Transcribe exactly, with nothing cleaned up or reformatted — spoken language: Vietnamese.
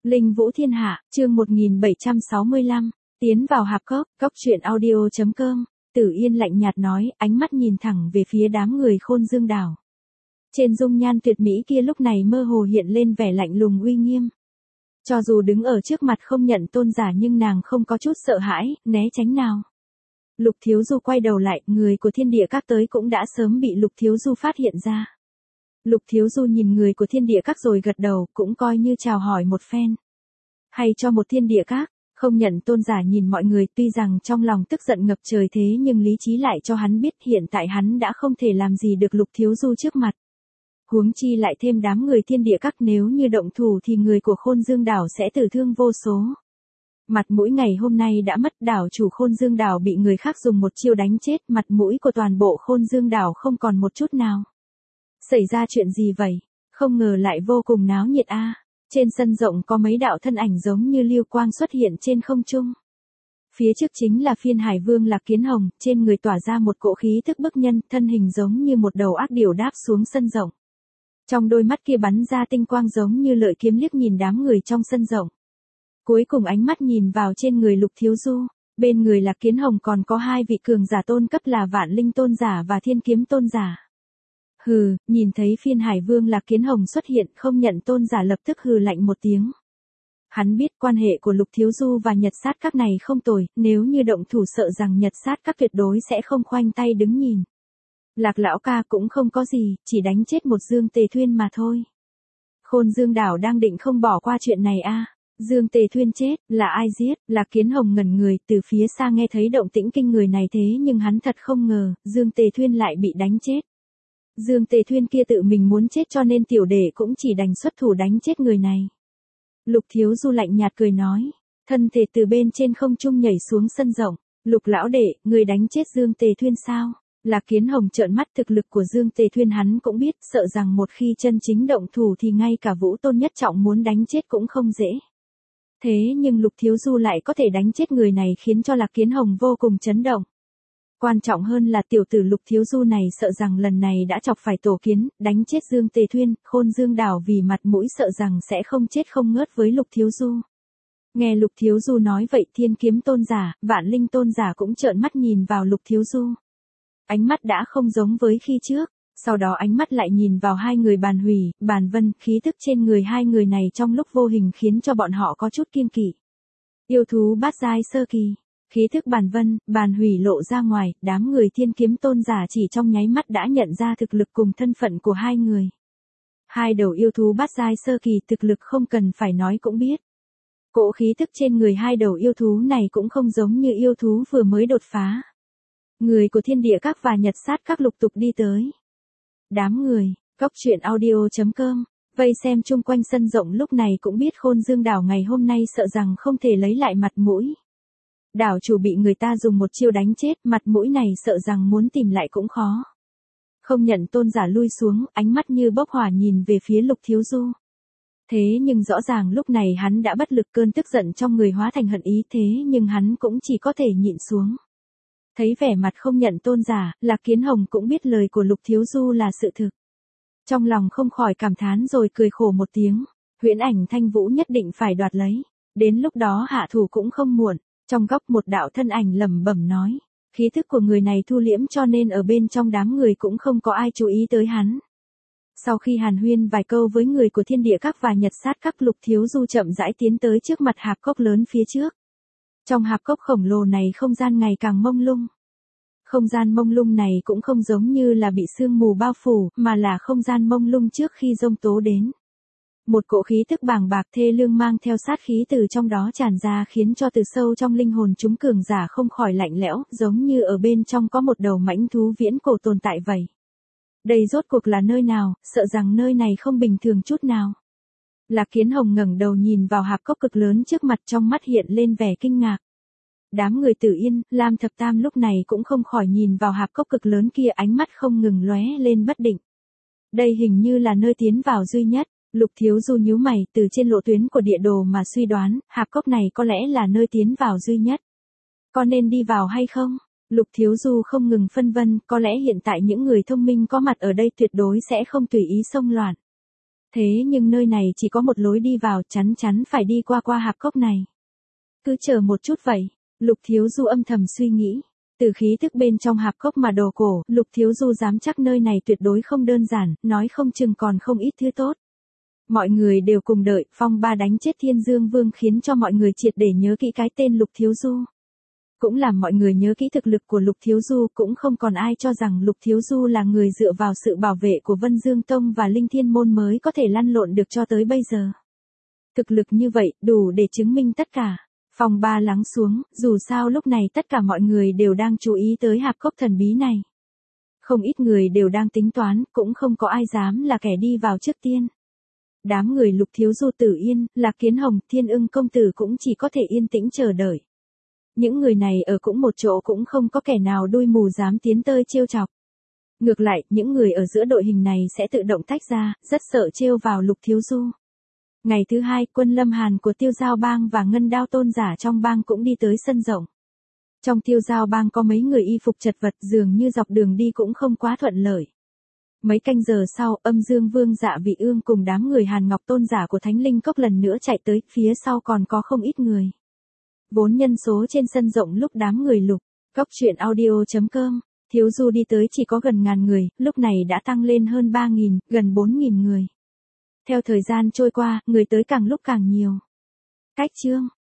Linh Vũ Thiên Hạ, chương một nghìn bảy trăm sáu mươi lăm, tiến vào hạp cốc, cốc truyện audio chấm com, Tử Yên lạnh nhạt nói, ánh mắt nhìn thẳng về phía đám người Khôn Dương Đảo. Trên dung nhan tuyệt mỹ kia lúc này mơ hồ hiện lên vẻ lạnh lùng uy nghiêm. Cho dù đứng ở trước mặt không nhận tôn giả nhưng nàng không có chút sợ hãi, né tránh nào. Lục Thiếu Du quay đầu lại, người của Thiên Địa Các tới cũng đã sớm bị Lục Thiếu Du phát hiện ra. Lục Thiếu Du nhìn người của Thiên Địa Các rồi gật đầu, cũng coi như chào hỏi một phen. Hay cho một Thiên Địa Các, không nhận tôn giả nhìn mọi người, tuy rằng trong lòng tức giận ngập trời thế nhưng lý trí lại cho hắn biết hiện tại hắn đã không thể làm gì được Lục Thiếu Du trước mặt. Huống chi lại thêm đám người Thiên Địa Các, nếu như động thủ thì người của Khôn Dương Đảo sẽ tử thương vô số. Mặt mũi ngày hôm nay đã mất, đảo chủ Khôn Dương Đảo bị người khác dùng một chiêu đánh chết, mặt mũi của toàn bộ Khôn Dương Đảo không còn một chút nào. Xảy ra chuyện gì vậy? Không ngờ lại vô cùng náo nhiệt a. À. Trên sân rộng có mấy đạo thân ảnh giống như lưu quang xuất hiện trên không trung. Phía trước chính là Phiên Hải Vương Lạc Kiến Hồng, trên người tỏa ra một cỗ khí thức bức nhân, thân hình giống như một đầu ác điểu đáp xuống sân rộng. Trong đôi mắt kia bắn ra tinh quang giống như lợi kiếm liếc nhìn đám người trong sân rộng. Cuối cùng ánh mắt nhìn vào trên người Lục Thiếu Du, bên người Lạc Kiến Hồng còn có hai vị cường giả tôn cấp là Vạn Linh Tôn Giả và Thiên Kiếm Tôn Giả. Hừ, nhìn thấy Phiên Hải Vương Lạc Kiến Hồng xuất hiện, không nhận tôn giả lập tức hừ lạnh một tiếng. Hắn biết quan hệ của Lục Thiếu Du và Nhật Sát Các này không tồi, nếu như động thủ sợ rằng Nhật Sát Các tuyệt đối sẽ không khoanh tay đứng nhìn. Lạc lão ca cũng không có gì, chỉ đánh chết một Dương Tề Thuyên mà thôi. Khôn Dương Đảo đang định không bỏ qua chuyện này a. À. Dương Tề Thuyên chết, là ai giết? Lạc Kiến Hồng ngẩn người, từ phía xa nghe thấy động tĩnh kinh người này thế nhưng hắn thật không ngờ, Dương Tề Thuyên lại bị đánh chết. Dương Tề Thuyên kia tự mình muốn chết cho nên tiểu đệ cũng chỉ đành xuất thủ đánh chết người này. Lục Thiếu Du lạnh nhạt cười nói, thân thể từ bên trên không trung nhảy xuống sân rộng. Lục lão đệ, người đánh chết Dương Tề Thuyên sao? Lạc Kiến Hồng trợn mắt, thực lực của Dương Tề Thuyên hắn cũng biết, sợ rằng một khi chân chính động thủ thì ngay cả Vũ Tôn Nhất Trọng muốn đánh chết cũng không dễ. Thế nhưng Lục Thiếu Du lại có thể đánh chết người này khiến cho Lạc Kiến Hồng vô cùng chấn động. Quan trọng hơn là tiểu tử Lục Thiếu Du này sợ rằng lần này đã chọc phải tổ kiến, đánh chết Dương Tề Thuyên, Khôn Dương Đảo vì mặt mũi sợ rằng sẽ không chết không ngớt với Lục Thiếu Du. Nghe Lục Thiếu Du nói vậy, Thiên Kiếm Tôn Giả, Vạn Linh Tôn Giả cũng trợn mắt nhìn vào Lục Thiếu Du. Ánh mắt đã không giống với khi trước, sau đó ánh mắt lại nhìn vào hai người Bàn Hủy, Bàn Vân, khí thức trên người hai người này trong lúc vô hình khiến cho bọn họ có chút kiêng kỵ. Yêu thú bát giai sơ kỳ. Khí thức Bàn Vân, Bàn Hủy lộ ra ngoài, đám người Thiên Kiếm Tôn Giả chỉ trong nháy mắt đã nhận ra thực lực cùng thân phận của hai người. Hai đầu yêu thú bát giai sơ kỳ thực lực không cần phải nói cũng biết. Cỗ khí thức trên người hai đầu yêu thú này cũng không giống như yêu thú vừa mới đột phá. Người của Thiên Địa Các và Nhật Sát Các lục tục đi tới. Đám người, cốc truyện audio chấm com, vây xem chung quanh sân rộng lúc này cũng biết Khôn Dương Đảo ngày hôm nay sợ rằng không thể lấy lại mặt mũi. Đảo chủ bị người ta dùng một chiêu đánh chết, mặt mũi này sợ rằng muốn tìm lại cũng khó. Không nhận tôn giả lui xuống, ánh mắt như bốc hỏa nhìn về phía Lục Thiếu Du. Thế nhưng rõ ràng lúc này hắn đã bất lực, cơn tức giận trong người hóa thành hận ý, thế nhưng hắn cũng chỉ có thể nhịn xuống. Thấy vẻ mặt không nhận tôn giả, Lạc Kiến Hồng cũng biết lời của Lục Thiếu Du là sự thực. Trong lòng không khỏi cảm thán rồi cười khổ một tiếng, Huyễn Ảnh Thanh Vũ nhất định phải đoạt lấy, đến lúc đó hạ thủ cũng không muộn. Trong góc một đạo thân ảnh lẩm bẩm nói, khí thức của người này thu liễm cho nên ở bên trong đám người cũng không có ai chú ý tới hắn. Sau khi hàn huyên vài câu với người của Thiên Địa Các và Nhật Sát Các, Lục Thiếu Du chậm rãi tiến tới trước mặt hạp cốc lớn phía trước. Trong hạp cốc khổng lồ này không gian ngày càng mông lung. Không gian mông lung này cũng không giống như là bị sương mù bao phủ, mà là không gian mông lung trước khi giông tố đến. Một cỗ khí tức bàng bạc thê lương mang theo sát khí từ trong đó tràn ra khiến cho từ sâu trong linh hồn chúng cường giả không khỏi lạnh lẽo, giống như ở bên trong có một đầu mãnh thú viễn cổ tồn tại vậy. Đây rốt cuộc là nơi nào, sợ rằng nơi này không bình thường chút nào. Lạc Kiến Hồng ngẩng đầu nhìn vào hạp cốc cực lớn trước mặt, trong mắt hiện lên vẻ kinh ngạc. Đám người Tử Yên, Lam Thập Tam lúc này cũng không khỏi nhìn vào hạp cốc cực lớn kia, ánh mắt không ngừng lóe lên bất định. Đây hình như là nơi tiến vào duy nhất. Lục Thiếu Du nhíu mày, từ trên lộ tuyến của địa đồ mà suy đoán, hạp cốc này có lẽ là nơi tiến vào duy nhất. Có nên đi vào hay không? Lục Thiếu Du không ngừng phân vân, có lẽ hiện tại những người thông minh có mặt ở đây tuyệt đối sẽ không tùy ý xông loạn. Thế nhưng nơi này chỉ có một lối đi vào, chắn chắn phải đi qua qua hạp cốc này. Cứ chờ một chút vậy, Lục Thiếu Du âm thầm suy nghĩ. Từ khí thức bên trong hạp cốc mà đồ cổ, Lục Thiếu Du dám chắc nơi này tuyệt đối không đơn giản, nói không chừng còn không ít thứ tốt. Mọi người đều cùng đợi, phong ba đánh chết Thiên Dương Vương khiến cho mọi người triệt để nhớ kỹ cái tên Lục Thiếu Du. Cũng làm mọi người nhớ kỹ thực lực của Lục Thiếu Du, cũng không còn ai cho rằng Lục Thiếu Du là người dựa vào sự bảo vệ của Vân Dương Tông và Linh Thiên Môn mới có thể lăn lộn được cho tới bây giờ. Thực lực như vậy, đủ để chứng minh tất cả. Phòng ba lắng xuống, dù sao lúc này tất cả mọi người đều đang chú ý tới hạp cốc thần bí này. Không ít người đều đang tính toán, cũng không có ai dám là kẻ đi vào trước tiên. Đám người Lục Thiếu Du, Tử Yên, Lạc Kiến Hồng, Thiên Ưng công tử cũng chỉ có thể yên tĩnh chờ đợi. Những người này ở cũng một chỗ cũng không có kẻ nào đuôi mù dám tiến tới trêu chọc. Ngược lại, những người ở giữa đội hình này sẽ tự động tách ra, rất sợ trêu vào Lục Thiếu Du. Ngày thứ hai, quân Lâm Hàn của Tiêu Giao Bang và Ngân Đao Tôn giả trong bang cũng đi tới sân rộng. Trong Tiêu Giao Bang có mấy người y phục chật vật, dường như dọc đường đi cũng không quá thuận lợi. Mấy canh giờ sau, Âm Dương Vương Dạ Vị Ương cùng đám người Hàn Ngọc Tôn giả của Thánh Linh Cốc lần nữa chạy tới, phía sau còn có không ít người. Vốn nhân số trên sân rộng lúc đám người Lục Cốc truyện audio chấm com, Thiếu Du đi tới chỉ có gần ngàn người, lúc này đã tăng lên hơn ba nghìn, gần bốn nghìn người. Theo thời gian trôi qua, người tới càng lúc càng nhiều. Cách chương